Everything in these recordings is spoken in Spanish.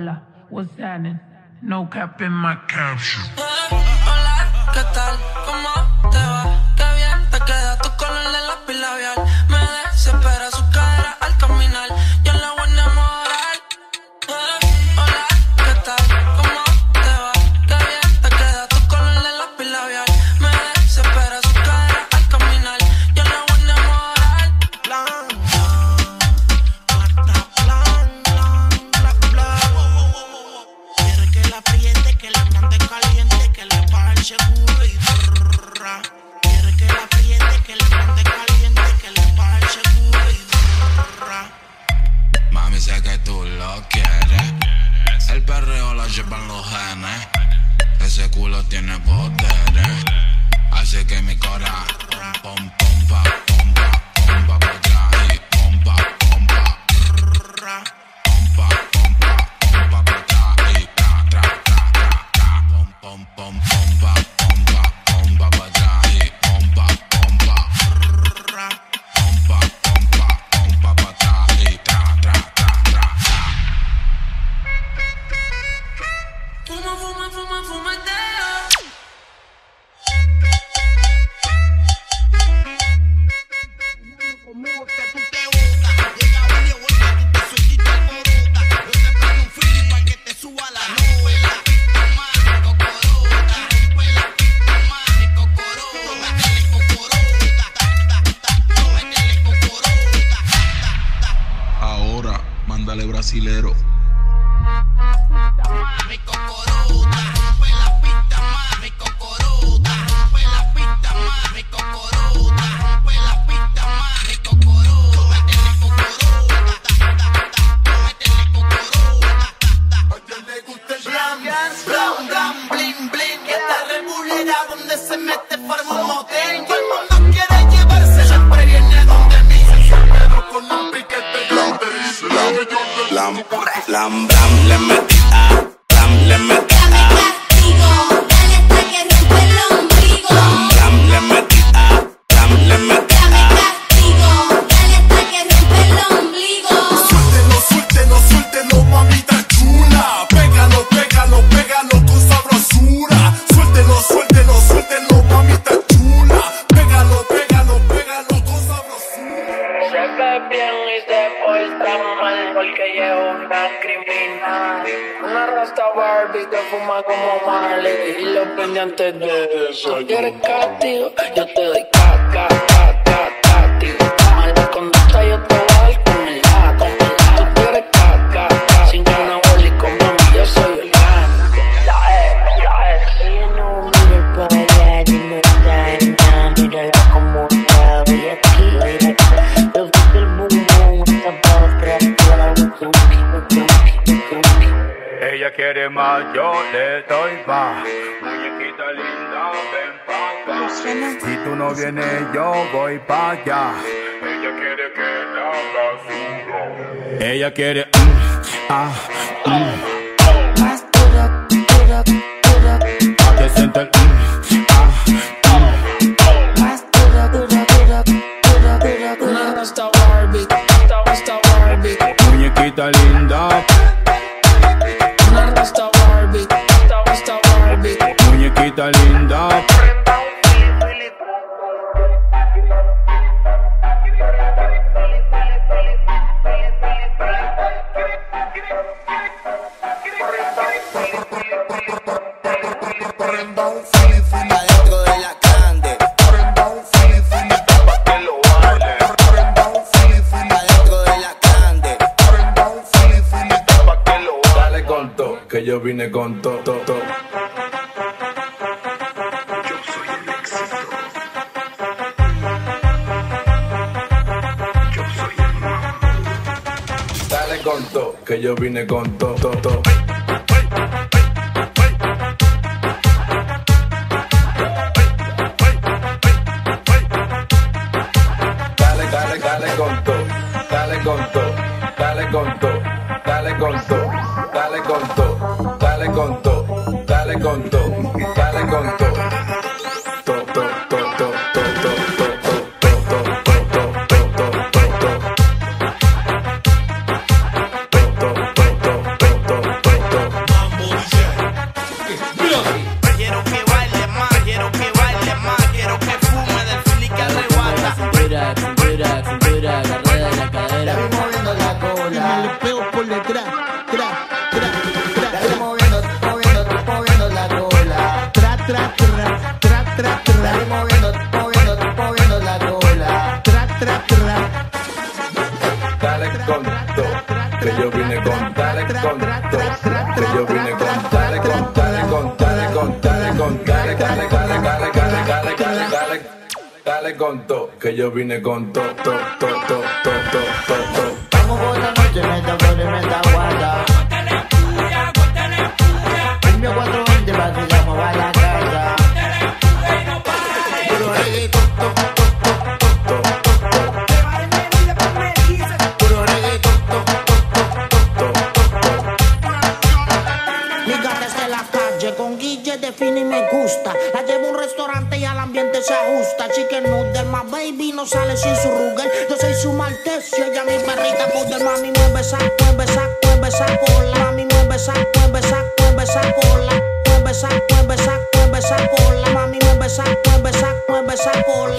Hola, what's happening? No cap in my caption. Hola, ¿qué tal? ¿Cómo te va? Qué bien te queda tu color de lápiz labial. Me desespera su cadera al caminar. Yo la voy a enamorar. Hola, ¿qué tal? ¿Cómo te va? Qué bien te queda tu color de lápiz labial. Me desespera su cadera al caminar. Yo la voy a enamorar. Quiere que la apriete, que la mande caliente, que le baje el seguro y brrrra. Quiere que la apriete, que la mande caliente, que le baje el seguro y brrrra. Mami, sé que tú lo quieres. El perreo lo llevan los genes. Ese culo tiene poderes. Así que mi corazón pom pom pa pom pa pom pa pa atrás y pom pa Brrrra. pom pa pom pa pa atrás y tra tra tra tra tra pom pom pom pom pa pa atrás y pom pa Brrrra. pom pa pa atrás y tra tra tra tra tra. Fuma, fuma, fuma, fumeteo. Conmigo que tú te botas. Llega un día vuelta, tú te sueltito alborota. Yo te pongo un feeling pa' que te suba la nube. La pista más, mi cocorota. Rompe la pista más, mi cocorota. Métele cocorota. Ta, ta, ta. Métele cocorota. Ta, ta, ta. Ahora, mándale brasilero. Mi cocorota. Rompe la pista más, mi cocorota. Rompe la pista más, mi cocorota. Rompe la pista más, mi cocorota. Métele cocorota. Ta, ta, ta. Métele cocorota. Ta, ta. A ella le gusta el blam, blam, blam, bling, bling. Y esta remulera donde se mete forma un motel. Todo el mundo quiere llevarse, siempre viene donde mí. Pero con un piquete grande dice lo que yo le Blam, blam, blam, le metí blam, le metí Dame castigo, dale hasta que rompe el ombligo. blam, le metí blam, le metí Dame castigo, dale hasta que rompe el ombligo. Suéltelo, suéltelo, suéltelo, mamita chula. Pégalo, pégalo, pégalo con sabrosura. Suéltelo, suéltelo, suéltelo, mamita chula. Pégalo, pégalo, pégalo con sabrosura. Se ve bien y se porta mal porque lleva una criminal. Una rasta Barbie que fuma como Marley y los pendientes de eso. ¿Quieres castigo? Yo te doy castigo. Mala conducta yo te voy a dar con el gato. Tú quieres sin anabólico, mami, yo soy el gano. Ella no mira para allá ni me daña. Mírala como está bella aquí. Yo vi que el boom boom está para atrás. Ella quiere más, yo le doy más. Muñequita linda, ven pa' acá. Si tú no vienes, yo voy pa' allá. Ella quiere que la haga suyo. Ella quiere Más duro, que siente el más duro. Una rasta Barbie, rasta Barbie. muñequita linda, Una rasta Barbie, rasta Barbie. muñequita linda. Prenda un fili, fili. adentro de la grande, Prenda un fili, fili. Pa' que lo baile, Prenda un fili, fili. adentro de la grande, Prenda un fili, fili. pa' que lo baile. Dale con todo, que yo vine con todo, todo. Dale con todo, que yo vine con todo, todo. Dale con todo, dale con todo, dale con todo, dale con todo, dale con todo, dale con todo, dale con todo, dale con todo. To, to, to, to, to, to, to, to, to, to, to, to, to, to, to. Dale con todo, que yo vine con dale con todo, que yo vine con dale con dale con dale con dale con dale dale dale dale dale dale dale dale dale con todo, que yo vine con todo todo todo todo todo todo. Vamos por la noche, meta flor y meta guarda. Cambio 420 para que llamo a la casa. Puro reggaetón. Con Guille define y me gusta. La llevo a un restaurante y al ambiente se ajusta. Chicken noodle, my baby no sale sin su Ruger. Yo soy su maltés y ella mi perrita poder. Mami mueve esa, mueve esa, mueve esa cola. Mami mueve esa, mueve esa, mueve esa cola. Mueve esa, mueve esa, mueve esa cola. Mami mueve esa, mueve esa, mueve esa cola.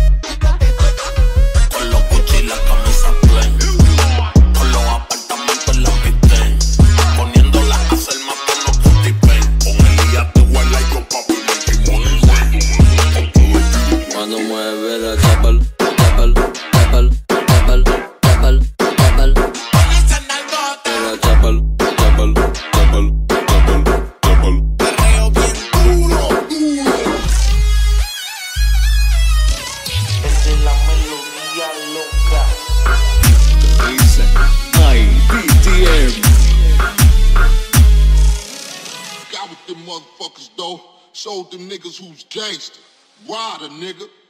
Con los Gucci y la camisa plain. Con los apartamentos en la Pitén. Poniéndola a hacer más por los puti pen. Con el día te huele y yo papi me timón. Cuando mueve la chapel, chapel, chapel, chapel, chapel, chapel. La chapel, chapel, chapel, chapel, chapel. Perreo bien duro, duro. Esa es la melodía loca. Dice, ay, DTM. Got with them motherfuckers though. Showed them niggas who's gangster. Rider, nigga.